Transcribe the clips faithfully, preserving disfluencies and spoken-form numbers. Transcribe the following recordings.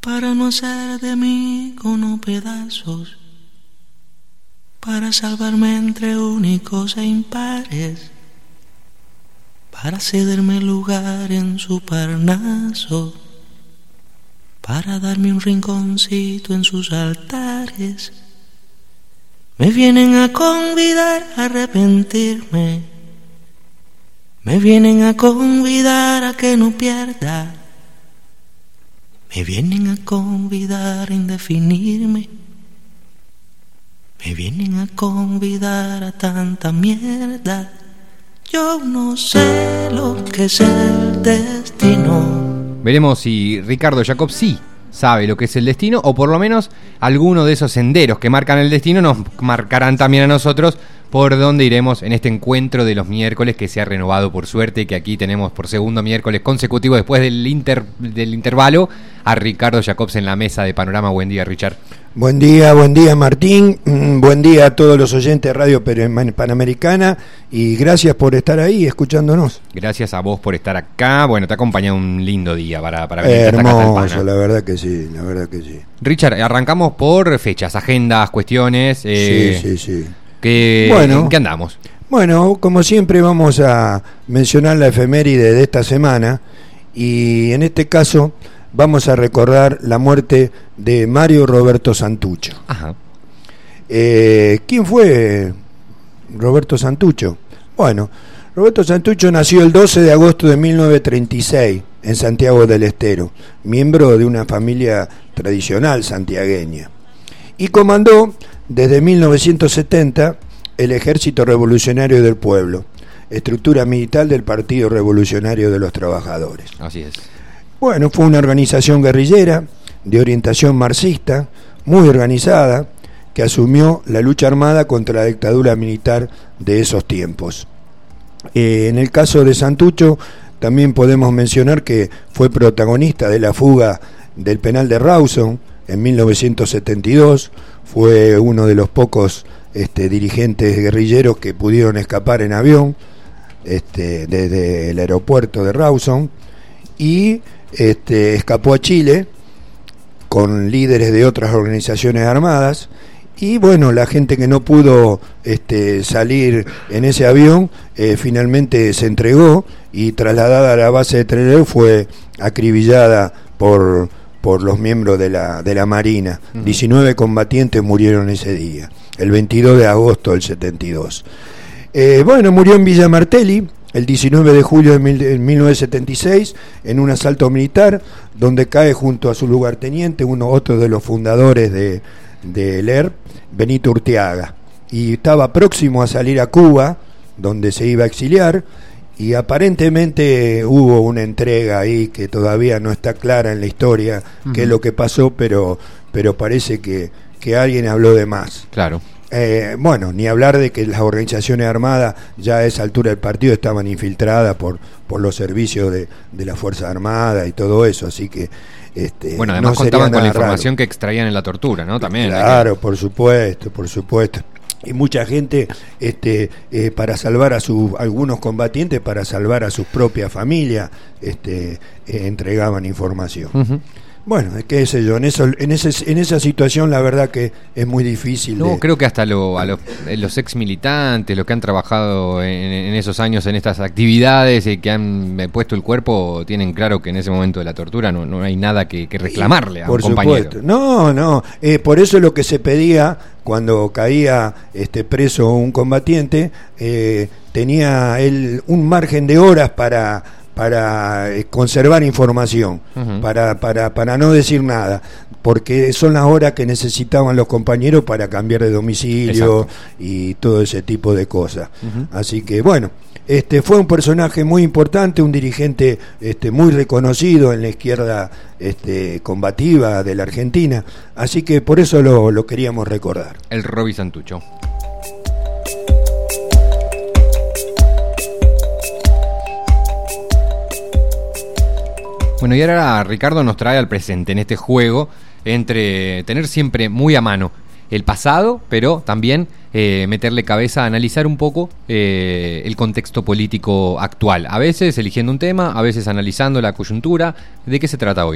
para no hacer de mí como pedazos, para salvarme entre únicos e impares, para cederme lugar en su Parnaso, para darme un rinconcito en sus altares. Me vienen a convidar a arrepentirme, me vienen a convidar a que no pierda, me vienen a convidar a indefinirme, me vienen a convidar a tanta mierda. Yo no sé lo que es el destino. Veremos si Ricardo Jacob sí sabe lo que es el destino, o por lo menos alguno de esos senderos que marcan el destino nos marcarán también a nosotros por dónde iremos en este encuentro de los miércoles que se ha renovado por suerte, que aquí tenemos por segundo miércoles consecutivo después del, inter, del intervalo a Ricardo Jacobs en la mesa de Panorama. Buen día, Richard. Buen día, buen día Martín, buen día a todos los oyentes de Radio Panamericana y gracias por estar ahí escuchándonos. Gracias a vos por estar acá, bueno, te acompaña un lindo día para, para venir eh, hasta Casa del Hermoso, la verdad que sí, la verdad que sí. Richard, arrancamos por fechas, agendas, cuestiones. Eh, sí, sí, sí. Que, bueno, ¿En qué andamos? Bueno, como siempre vamos a mencionar la efeméride de esta semana y en este caso vamos a recordar la muerte de Mario Roberto Santucho. Ajá. Eh, ¿Quién fue Roberto Santucho? Bueno, Roberto Santucho nació el doce de agosto de mil novecientos treinta y seis en Santiago del Estero, miembro de una familia tradicional santiagueña, y comandó desde mil novecientos setenta el Ejército Revolucionario del Pueblo, estructura militar del Partido Revolucionario de los Trabajadores. Así es. Bueno, fue una organización guerrillera de orientación marxista, muy organizada, que asumió la lucha armada contra la dictadura militar de esos tiempos. Eh, en el caso de Santucho, también podemos mencionar que fue protagonista de la fuga del penal de Rawson en mil novecientos setenta y dos, fue uno de los pocos este, dirigentes guerrilleros que pudieron escapar en avión este, desde el aeropuerto de Rawson, y este, escapó a Chile con líderes de otras organizaciones armadas. Y bueno, la gente que no pudo este, salir en ese avión eh, finalmente se entregó y trasladada a la base de Trelew fue acribillada por, por los miembros de la, de la Marina. Uh-huh. diecinueve combatientes murieron ese día, el veintidós de agosto del setenta y dos. Eh, bueno, murió en Villa Martelli el diecinueve de julio de mil novecientos setenta y seis en un asalto militar donde cae junto a su lugarteniente, uno otro de los fundadores de de L E R P, Benito Urteaga, y estaba próximo a salir a Cuba, donde se iba a exiliar, y aparentemente hubo una entrega ahí que todavía no está clara en la historia, uh-huh. qué es lo que pasó, pero, pero parece que, que alguien habló de más. Claro. Eh, bueno, ni hablar de que las organizaciones armadas ya a esa altura del partido estaban infiltradas por, por los servicios de, de la Fuerza Armada y todo eso, así que Este, bueno, además no contaban con la información raro. que extraían en la tortura, ¿no? También. Claro, por supuesto, por supuesto. Y mucha gente, este, eh, para salvar a sus algunos combatientes, para salvar a sus propias familias, este, eh, entregaban información. Uh-huh. Bueno, qué sé yo, en eso, en ese, en esa situación la verdad que es muy difícil. No, de... creo que hasta lo, a los, los ex militantes, los que han trabajado en, en esos años en estas actividades y que han puesto el cuerpo, tienen claro que en ese momento de la tortura no, no hay nada que, que reclamarle a por un compañero. Supuesto. No, no, eh, por eso lo que se pedía cuando caía este preso un combatiente, eh, tenía él un margen de horas para para conservar información, uh-huh. para, para, para no decir nada, porque son las horas que necesitaban los compañeros para cambiar de domicilio. Exacto. Y todo ese tipo de cosas. Uh-huh. Así que bueno, este fue un personaje muy importante, un dirigente este, muy reconocido en la izquierda este, combativa de la Argentina, así que por eso lo, lo queríamos recordar. El Roby Santucho. Bueno, y ahora Ricardo nos trae al presente en este juego entre tener siempre muy a mano el pasado, pero también eh, meterle cabeza a analizar un poco eh, el contexto político actual. A veces eligiendo un tema, a veces analizando la coyuntura. ¿De qué se trata hoy?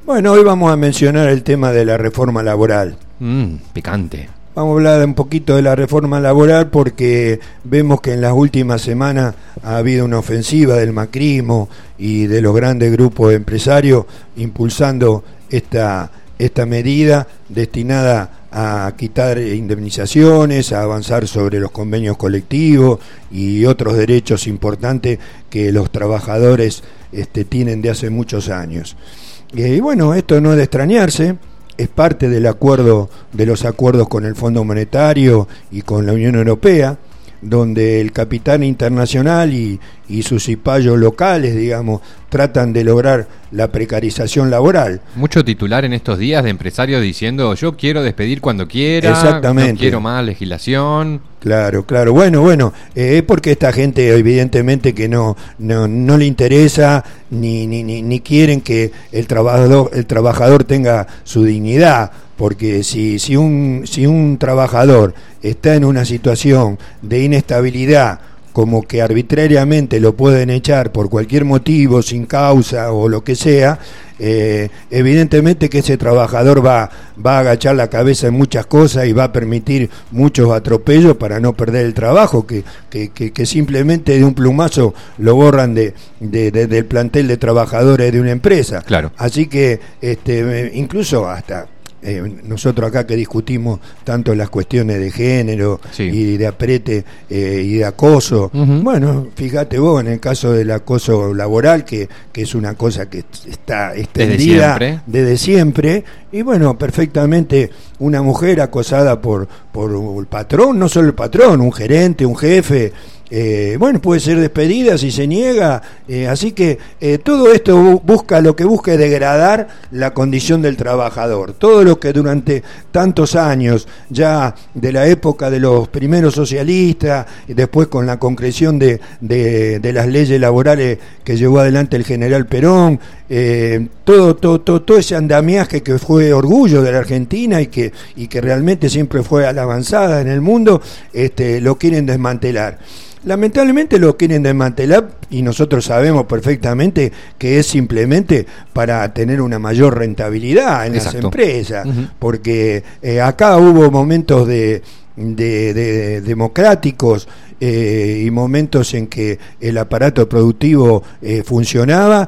Bueno, hoy vamos a mencionar el tema de la reforma laboral. Mmm, picante. Vamos a hablar un poquito de la reforma laboral porque vemos que en las últimas semanas ha habido una ofensiva del macrismo y de los grandes grupos empresarios impulsando esta, esta medida destinada a quitar indemnizaciones, a avanzar sobre los convenios colectivos y otros derechos importantes que los trabajadores este, tienen de hace muchos años. Y bueno, esto no es de extrañarse. Es parte del acuerdo, de los acuerdos con el Fondo Monetario y con la Unión Europea, donde el capital internacional y, y sus cipayos locales, digamos, tratan de lograr la precarización laboral. Mucho titular en estos días de empresarios diciendo yo quiero despedir cuando quiera, exactamente, no quiero más legislación. Claro, claro. Bueno, bueno, eh, es porque esta gente evidentemente que no no, no le interesa ni, ni, ni, ni quieren que el trabajador, el trabajador tenga su dignidad. Porque si, si, un, si un trabajador está en una situación de inestabilidad, como que arbitrariamente lo pueden echar por cualquier motivo, sin causa o lo que sea, eh, evidentemente que ese trabajador va, va a agachar la cabeza en muchas cosas y va a permitir muchos atropellos para no perder el trabajo, que, que, que, que simplemente de un plumazo lo borran de, de, de, del plantel de trabajadores de una empresa. Claro. Así que este, incluso hasta... Eh, nosotros acá que discutimos tanto las cuestiones de género, sí, y de aprete eh, y de acoso, uh-huh. Bueno, fíjate vos en el caso del acoso laboral, que, que es una cosa que está extendida desde siempre, desde siempre y bueno, perfectamente una mujer acosada por, por el patrón, no solo el patrón, un gerente, un jefe, Eh, bueno, puede ser despedida si se niega, eh, así que eh, todo esto busca, lo que busca es degradar la condición del trabajador. Todo lo que durante tantos años, ya de la época de los primeros socialistas, y después con la concreción de, de, de las leyes laborales que llevó adelante el general Perón, eh, todo, todo, todo, todo ese andamiaje que fue orgullo de la Argentina y que, y que realmente siempre fue a la avanzada en el mundo, este, lo quieren desmantelar. Lamentablemente lo quieren desmantelar y nosotros sabemos perfectamente que es simplemente para tener una mayor rentabilidad en Exacto. las empresas, uh-huh. porque eh, acá hubo momentos de, de, de democráticos eh, y momentos en que el aparato productivo eh, funcionaba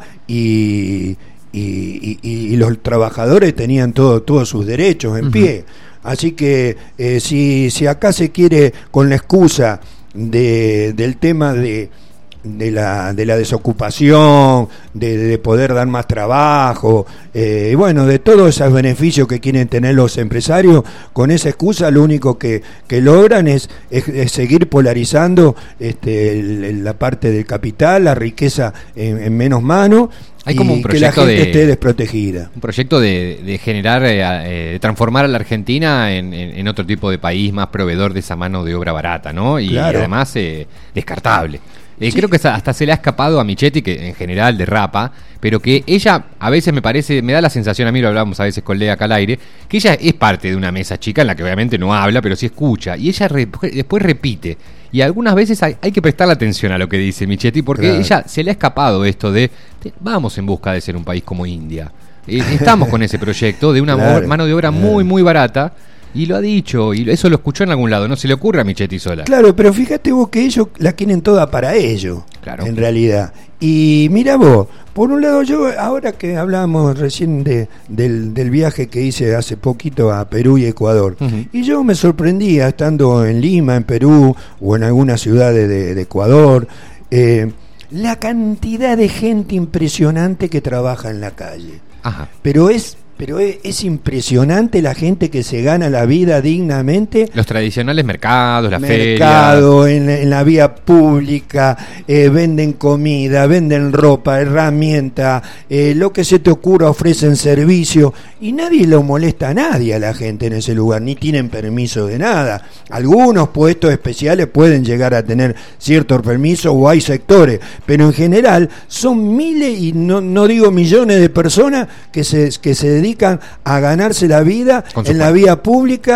y, y, y, y los trabajadores tenían todo, todos sus derechos en uh-huh. pie. Así que eh, si, si acá se quiere con la excusa De, del tema de, de, la, de la desocupación, de, de poder dar más trabajo, eh, y bueno, de todos esos beneficios que quieren tener los empresarios, con esa excusa lo único que, que logran es, es, es seguir polarizando este, el, la parte del capital, la riqueza en, en menos manos. Hay como un proyecto que la gente de, esté desprotegida. Un proyecto de, de generar, eh, eh, transformar a la Argentina en, en, en otro tipo de país más proveedor de esa mano de obra barata, ¿no? Y, claro. y además eh, descartable. Eh, sí. Creo que hasta se le ha escapado a Michetti, que en general derrapa, pero que ella a veces me parece, me da la sensación, a mí lo hablamos a veces con Lea acá al aire, que ella es parte de una mesa chica en la que obviamente no habla, pero sí escucha, y ella re, después repite. Y algunas veces hay, hay que prestarle atención a lo que dice Michetti, porque claro. ella se le ha escapado esto de, de vamos en busca de ser un país como India. Eh, estamos con ese proyecto de una claro, mano de obra claro. muy, muy barata, y lo ha dicho, y eso lo escuchó en algún lado, no se le ocurre a Michetti sola. Claro, pero fíjate vos que ellos la quieren toda para ellos, claro. en realidad. Y mira vos, por un lado yo, ahora que hablábamos recién de, del, del viaje que hice hace poquito a Perú y Ecuador, uh-huh. y yo me sorprendía estando en Lima, en Perú, o en algunas ciudades de, de Ecuador, eh, la cantidad de gente impresionante que trabaja en la calle. Ajá. Pero es... Pero es, es impresionante la gente que se gana la vida dignamente. Los tradicionales mercados, las ferias. Mercado, en, en la vía pública, eh, venden comida, venden ropa, herramienta, eh, lo que se te ocurra ofrecen servicio. Y nadie lo molesta a nadie a la gente en ese lugar, ni tienen permiso de nada. Algunos puestos especiales pueden llegar a tener ciertos permisos o hay sectores, pero en general son miles y no, no digo millones de personas que se, que se dedican dedican a ganarse la vida en la vía pública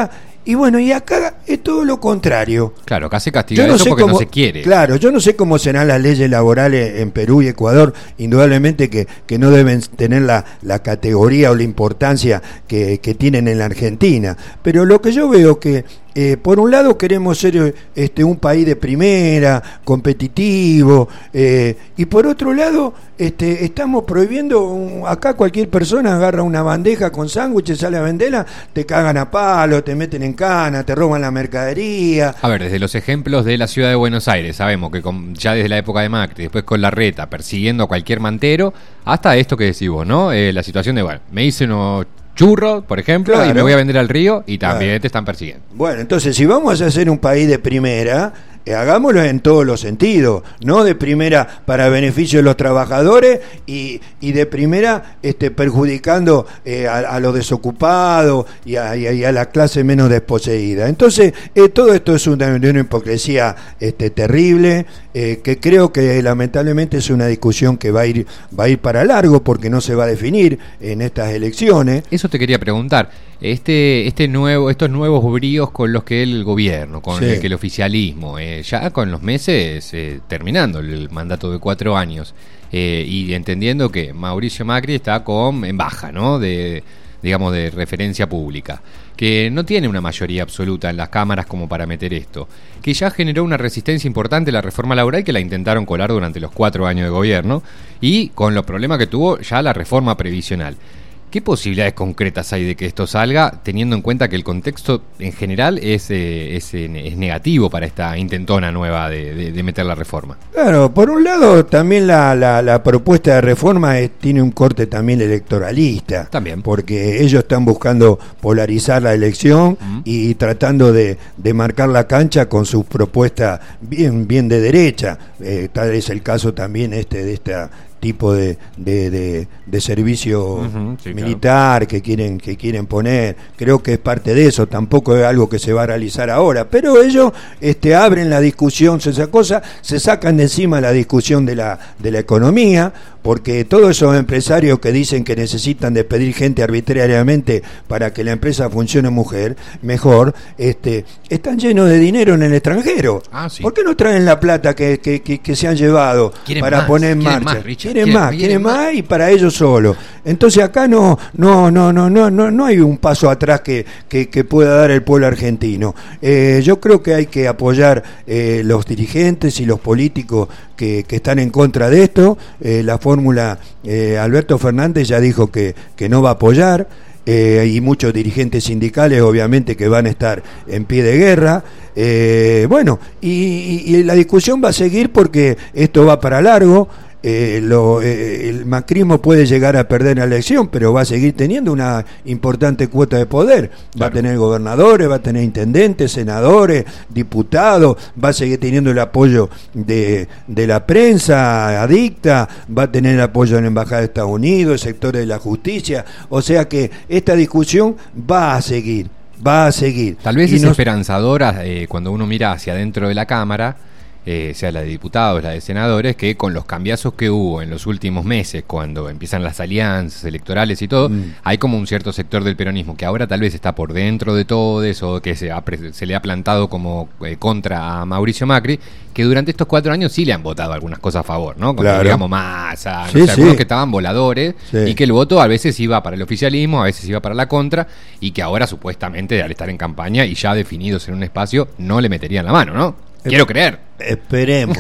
Y bueno, y acá es todo lo contrario. Claro, acá se castiga no eso porque cómo, no se quiere. Claro, yo no sé cómo serán las leyes laborales en Perú y Ecuador, indudablemente que, que no deben tener la, la categoría o la importancia que, que tienen en la Argentina, pero lo que yo veo que Eh, por un lado queremos ser este, un país de primera, competitivo, eh, y por otro lado este, estamos prohibiendo, un, acá cualquier persona agarra una bandeja con sándwiches, sale a venderla, te cagan a palo, te meten en cana, te roban la mercadería. A ver, desde los ejemplos de la ciudad de Buenos Aires, sabemos que con, ya desde la época de Macri, después con Larreta, persiguiendo a cualquier mantero, hasta esto que decís vos, ¿no? Eh, la situación de, bueno, me hice unos churros, por ejemplo, claro, y me voy a vender al río y también claro. te están persiguiendo. Bueno, entonces si vamos a ser un país de primera, eh, hagámoslo en todos los sentidos, no de primera para beneficio de los trabajadores y, y de primera este, perjudicando eh, a, a los desocupados y a, y, a, y a la clase menos desposeída. Entonces, eh, todo esto es una, una hipocresía este, terrible, eh, que creo que lamentablemente es una discusión que va a ir va a ir para largo porque no se va a definir en estas elecciones. Eso te quería preguntar, este este nuevo estos nuevos bríos con los que el gobierno, con sí. el que el oficialismo, eh, ya con los meses eh, terminando el mandato de cuatro años eh, y entendiendo que Mauricio Macri está con en baja, ¿no? De digamos de referencia pública, que no tiene una mayoría absoluta en las cámaras como para meter esto, que ya generó una resistencia importante a la reforma laboral que la intentaron colar durante los cuatro años de gobierno y con los problemas que tuvo ya la reforma previsional. ¿Qué posibilidades concretas hay de que esto salga, teniendo en cuenta que el contexto en general es, eh, es, eh, es negativo para esta intentona nueva de, de, de meter la reforma? Claro, por un lado también la, la, la propuesta de reforma es, tiene un corte también electoralista. También. Porque ellos están buscando polarizar la elección uh-huh. y tratando de, de marcar la cancha con sus propuestas bien, bien de derecha. Eh, tal es el caso también este de esta tipo de, de, de, de servicio uh-huh, sí, militar claro. que quieren que quieren poner. Creo que es parte de eso, tampoco es algo que se va a realizar ahora, pero ellos este abren la discusión, esa cosa, se sacan de encima la discusión de la de la economía, porque todos esos empresarios que dicen que necesitan despedir gente arbitrariamente para que la empresa funcione mujer mejor, este están llenos de dinero en el extranjero. Ah, sí. ¿Por qué no traen la plata que, que, que, que se han llevado para más, poner en marcha? Más, Richard, quieren más, quieren más, más y para ellos solo. Entonces acá no no no no no no no hay un paso atrás que, que, que pueda dar el pueblo argentino. Eh, yo creo que hay que apoyar eh, los dirigentes y los políticos que, que están en contra de esto. Eh, la fórmula eh, Alberto Fernández ya dijo que, que no va a apoyar. Eh, y muchos dirigentes sindicales obviamente que van a estar en pie de guerra. Eh, bueno, y, y, y la discusión va a seguir porque esto va para largo. Eh, lo, eh, el macrismo puede llegar a perder la elección, pero va a seguir teniendo una importante cuota de poder. Claro. Va a tener gobernadores, va a tener intendentes, senadores, diputados, va a seguir teniendo el apoyo de, de la prensa adicta, va a tener el apoyo de la Embajada de Estados Unidos, sectores de la justicia. O sea que esta discusión va a seguir, va a seguir. Tal vez y es nos... esperanzadora eh, cuando uno mira hacia adentro de la Cámara, Eh, sea la de diputados, la de senadores, que con los cambiazos que hubo en los últimos meses, cuando empiezan las alianzas electorales y todo, mm. hay como un cierto sector del peronismo que ahora tal vez está por dentro de todo eso, que se, ha, se le ha plantado como eh, contra a Mauricio Macri, que durante estos cuatro años sí le han votado algunas cosas a favor, ¿no? Como claro. digamos Massa, sí, no sé, sí. algunos que estaban voladores sí. y que el voto a veces iba para el oficialismo, a veces iba para la contra, y que ahora supuestamente al estar en campaña y ya definidos en un espacio no le meterían la mano, ¿no? Quiero creer. Esperemos.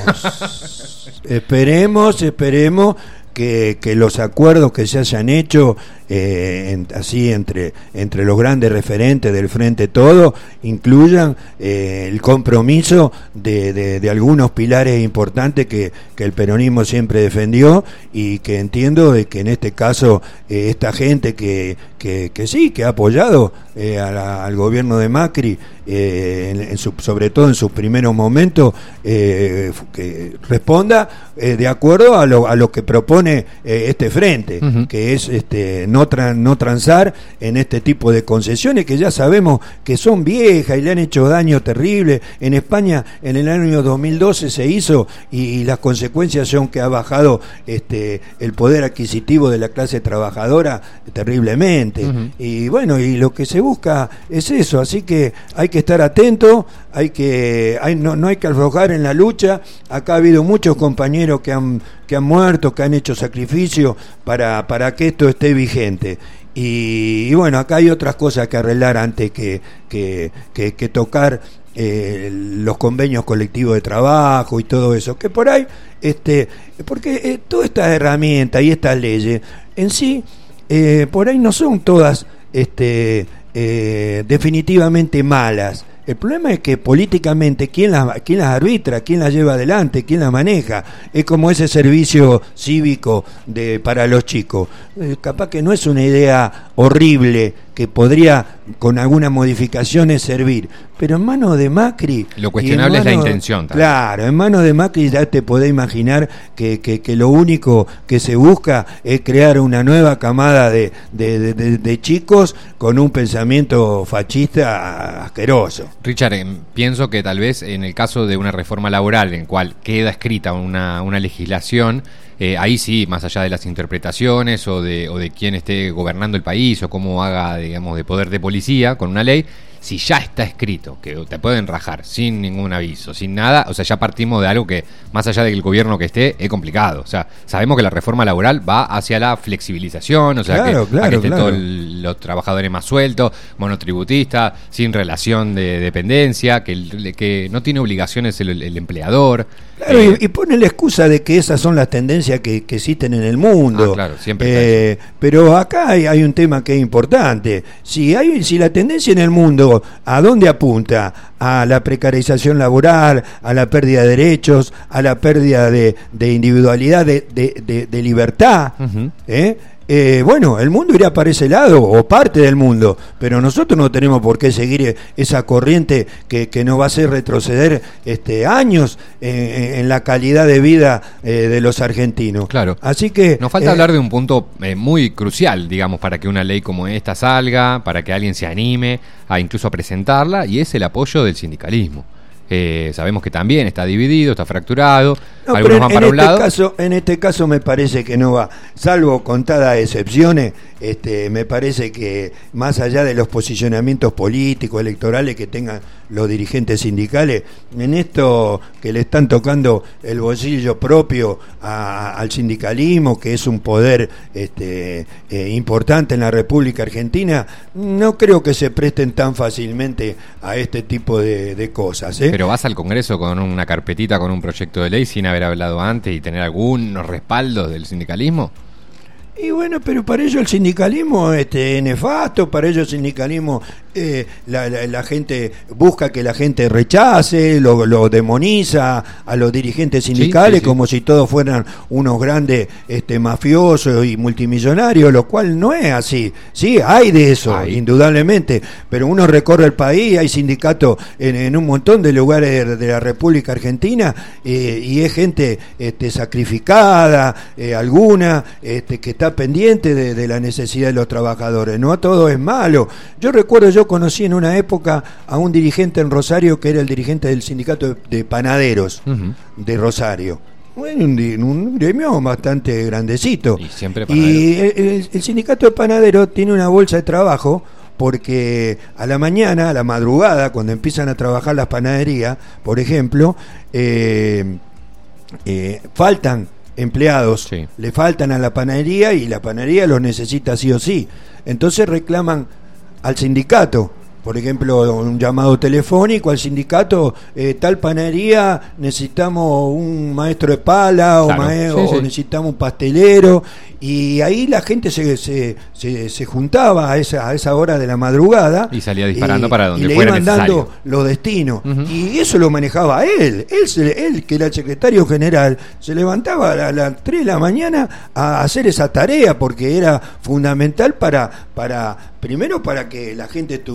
esperemos, esperemos que, que los acuerdos que se hayan hecho eh, en, así entre entre los grandes referentes del Frente Todo incluyan eh, el compromiso de, de, de algunos pilares importantes que, que el peronismo siempre defendió y que entiendo de que en este caso eh, esta gente que, que, que sí, que ha apoyado eh, a la, al gobierno de Macri eh, en, en su, sobre todo en sus primeros momentos eh, que responda eh, de acuerdo a lo, a lo que propone eh, este frente, uh-huh. que es este no no, tra- no transar en este tipo de concesiones que ya sabemos que son viejas y le han hecho daño terrible. En España en el año dos mil doce se hizo y, y las consecuencias son que ha bajado este el poder adquisitivo de la clase trabajadora terriblemente. Uh-huh. Y bueno, y lo que se busca es eso, así que hay que estar atento, hay que hay, no, no hay que aflojar en la lucha. Acá ha habido muchos compañeros que han que han muerto, que han hecho sacrificio para, para que esto esté vigente. Y, y bueno, acá hay otras cosas que arreglar antes que, que, que, que tocar eh, los convenios colectivos de trabajo y todo eso, que por ahí, este, porque eh, todas estas herramientas y estas leyes en sí, eh, por ahí no son todas este, eh, definitivamente malas. El problema es que políticamente quién las, quién las arbitra, quién las lleva adelante, quién las maneja. Es como ese servicio cívico de para los chicos. Eh, capaz que no es una idea horrible que podría con algunas modificaciones servir, pero en manos de Macri... Lo cuestionable es la intención también. Claro, en manos de Macri ya te podés imaginar que, que, que lo único que se busca es crear una nueva camada de, de, de, de, de chicos con un pensamiento fascista asqueroso. Richard, eh, pienso que tal vez en el caso de una reforma laboral en cual queda escrita una, una legislación, eh, ahí sí, más allá de las interpretaciones o de, o de quién esté gobernando el país o cómo haga, digamos, de poder de policía con una ley, si ya está escrito que te pueden rajar sin ningún aviso, sin nada, o sea, ya partimos de algo que, más allá del gobierno que esté, es complicado. O sea, sabemos que la reforma laboral va hacia la flexibilización, o sea, claro, que, claro, a que estén claro. todos los trabajadores más sueltos, monotributistas, sin relación de dependencia, que, el, que no tiene obligaciones el, el empleador. Claro, eh, y, y pone la excusa de que esas son las tendencias que, que existen en el mundo. Ah, claro, siempre eh, pero acá hay, hay un tema que es importante. Si hay, si la tendencia en el mundo, ¿a dónde apunta? A la precarización laboral, a la pérdida de derechos, a la pérdida de, de individualidad, de, de, de, de libertad. Uh-huh. ¿eh? Eh, bueno, el mundo irá para ese lado, o parte del mundo, pero nosotros no tenemos por qué seguir esa corriente que, que nos va a hacer retroceder este, años en, en la calidad de vida eh, de los argentinos. Claro. Así que nos falta eh, hablar de un punto eh, muy crucial, digamos, para que una ley como esta salga, para que alguien se anime a incluso a presentarla, y es el apoyo del sindicalismo. Eh, sabemos que también está dividido, está fracturado, no, algunos van en, para en un este lado. Caso, en este caso me parece que no va, salvo contadas excepciones, este, me parece que más allá de los posicionamientos políticos, electorales que tengan los dirigentes sindicales, en esto que le están tocando el bolsillo propio a, al sindicalismo, que es un poder este, eh, importante en la República Argentina, no creo que se presten tan fácilmente a este tipo de, de cosas. ¿eh? Pero vas al Congreso con una carpetita, con un proyecto de ley sin haber hablado antes y tener algunos respaldos del sindicalismo. Y bueno, pero para ello el sindicalismo este, es nefasto, para ello el sindicalismo eh, la, la, la gente busca que la gente rechace, lo, lo demoniza a los dirigentes sindicales, sí, sí, sí. como si todos fueran unos grandes este, mafiosos y multimillonarios, lo cual no es así. Sí, hay de eso, hay. indudablemente, pero uno recorre el país, hay sindicatos en, en un montón de lugares de, de la República Argentina eh, y es gente este, sacrificada, eh, alguna este, que está pendiente de, de la necesidad de los trabajadores. No todo es malo. Yo recuerdo, yo conocí en una época a un dirigente en Rosario que era el dirigente del sindicato de, de panaderos uh-huh. de Rosario. Bueno, un, un gremio bastante grandecito. Y siempre y el, el, el sindicato de panaderos tiene una bolsa de trabajo porque a la mañana, a la madrugada, cuando empiezan a trabajar las panaderías, por ejemplo, eh, eh, faltan empleados, sí. le faltan a la panadería y la panadería los necesita sí o sí. Entonces reclaman al sindicato, por ejemplo, un llamado telefónico al sindicato, eh, tal panadería, necesitamos un maestro de pala, claro. o, mae- sí, sí. o necesitamos un pastelero, y ahí la gente se, se, se, se juntaba a esa, a esa hora de la madrugada y salía disparando y, para donde y le fuera iban necesario. dando los destinos, uh-huh. y eso lo manejaba él, él, se, él que era el secretario general, se levantaba a las tres de la mañana a hacer esa tarea porque era fundamental para, para primero para que la gente tuviera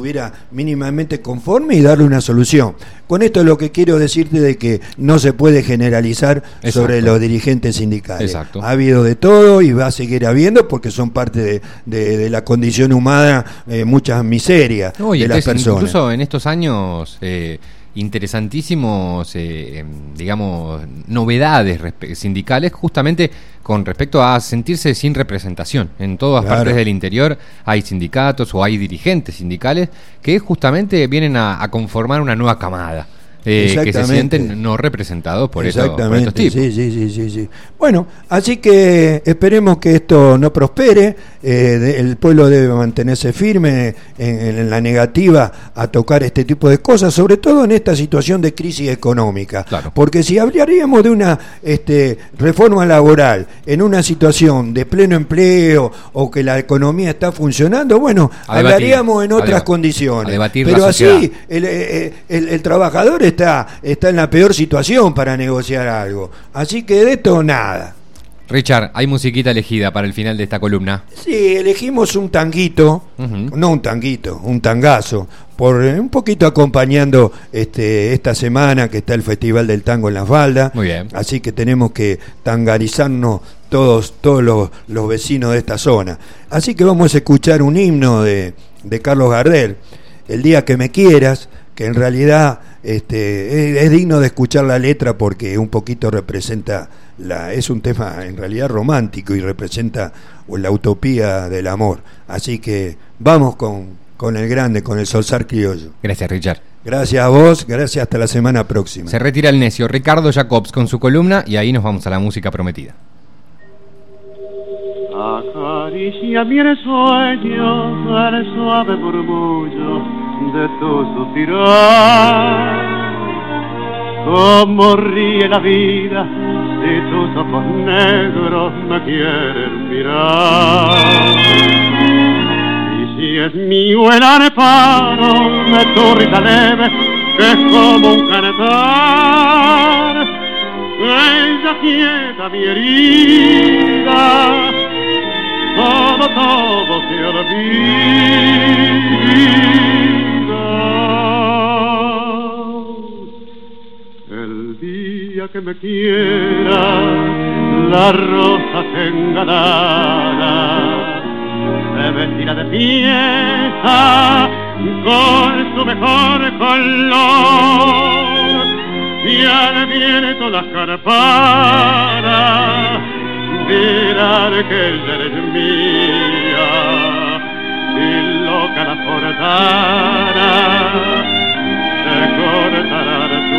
mínimamente conforme y darle una solución. Con esto lo que quiero decirte de que no se puede generalizar Exacto. sobre los dirigentes sindicales. Exacto. Ha habido de todo y va a seguir habiendo porque son parte de, de, de la condición humana, eh, muchas miserias no, y de las personas. Incluso en estos años eh, interesantísimos, eh, digamos, novedades sindicales justamente con respecto a sentirse sin representación. En todas claro. partes del interior hay sindicatos o hay dirigentes sindicales que justamente vienen a, a conformar una nueva camada. Eh, que se sienten no representados por, esto, por estos tipos. Sí, sí, sí, sí, sí. Bueno, así que esperemos que esto no prospere. Eh, de, el pueblo debe mantenerse firme en, en la negativa a tocar este tipo de cosas, sobre todo en esta situación de crisis económica. Claro. Porque si hablaríamos de una este, reforma laboral en una situación de pleno empleo o que la economía está funcionando, bueno, a hablaríamos debatir, en otras a condiciones. A debatir Pero así el, el, el, el trabajador Está, está en la peor situación para negociar algo. Así que de esto nada. Richard, hay musiquita elegida para el final de esta columna. Sí, elegimos un tanguito, uh-huh. no un tanguito, un tangazo, por eh, un poquito acompañando este esta semana que está el Festival del Tango en La Falda. Muy bien. Así que tenemos que tangarizarnos todos, todos los, los vecinos de esta zona. Así que vamos a escuchar un himno de, de Carlos Gardel, El día que me quieras, que en realidad este, es, es digno de escuchar la letra porque un poquito representa, la, es un tema en realidad romántico y representa la utopía del amor. Así que vamos con, con el grande, con el Solsar criollo. Gracias, Richard. Gracias a vos, gracias, hasta la semana próxima. Se retira el necio Ricardo Jacobs con su columna y ahí nos vamos a la música prometida. Acaricia mi sueño, el suave murmullo de tu suspirar. Como ríe la vida si tus ojos negros me quieren mirar. Y si es mío el areparo de tu risa leve, que es como un cantar, ella quieta mi herida, todo, todo se olvida. El día que me quiera, la rosa engalana se vestirá de fiesta con su mejor color, y al viento las campanas dirán que ella eres mía, y loca la forzana se cortará de tu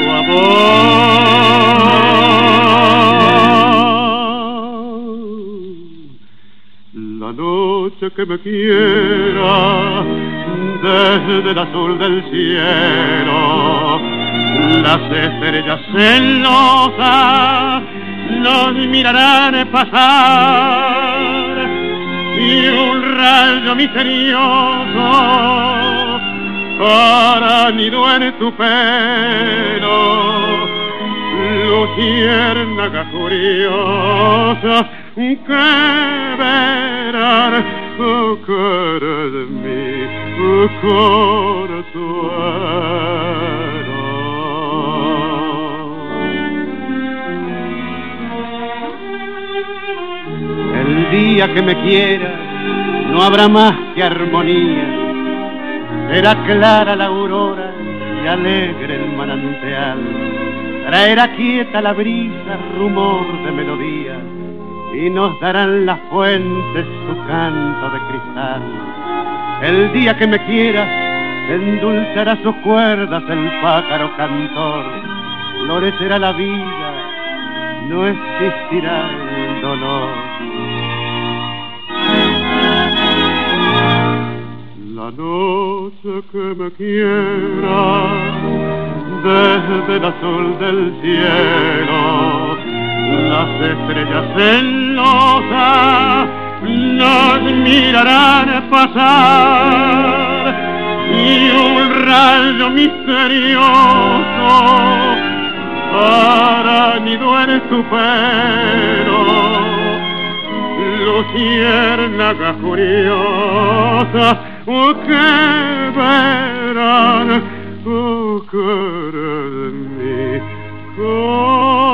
amor. La noche que me quiera, desde el azul del cielo, las estrellas celosas nos mirarán pasar, y un rayo misterioso hará nido en tu pelo, luciérnaga curiosa que verán oh, cara de mí, oh, consuelo. El día que me quiera no habrá más que armonía, será clara la aurora y alegre el manantial, traerá quieta la brisa rumor de melodía, y nos darán las fuentes su canto de cristal. El día que me quiera endulzará sus cuerdas el pájaro cantor, florecerá la vida, no existirá el dolor. La noche que me quiera, desde el azul del cielo, las estrellas celosas nos mirarán pasar, y un rayo misterioso hará nido en tu pelo, luciérnaga curiosa oh, ¿qué verán? Oh, querer de mí,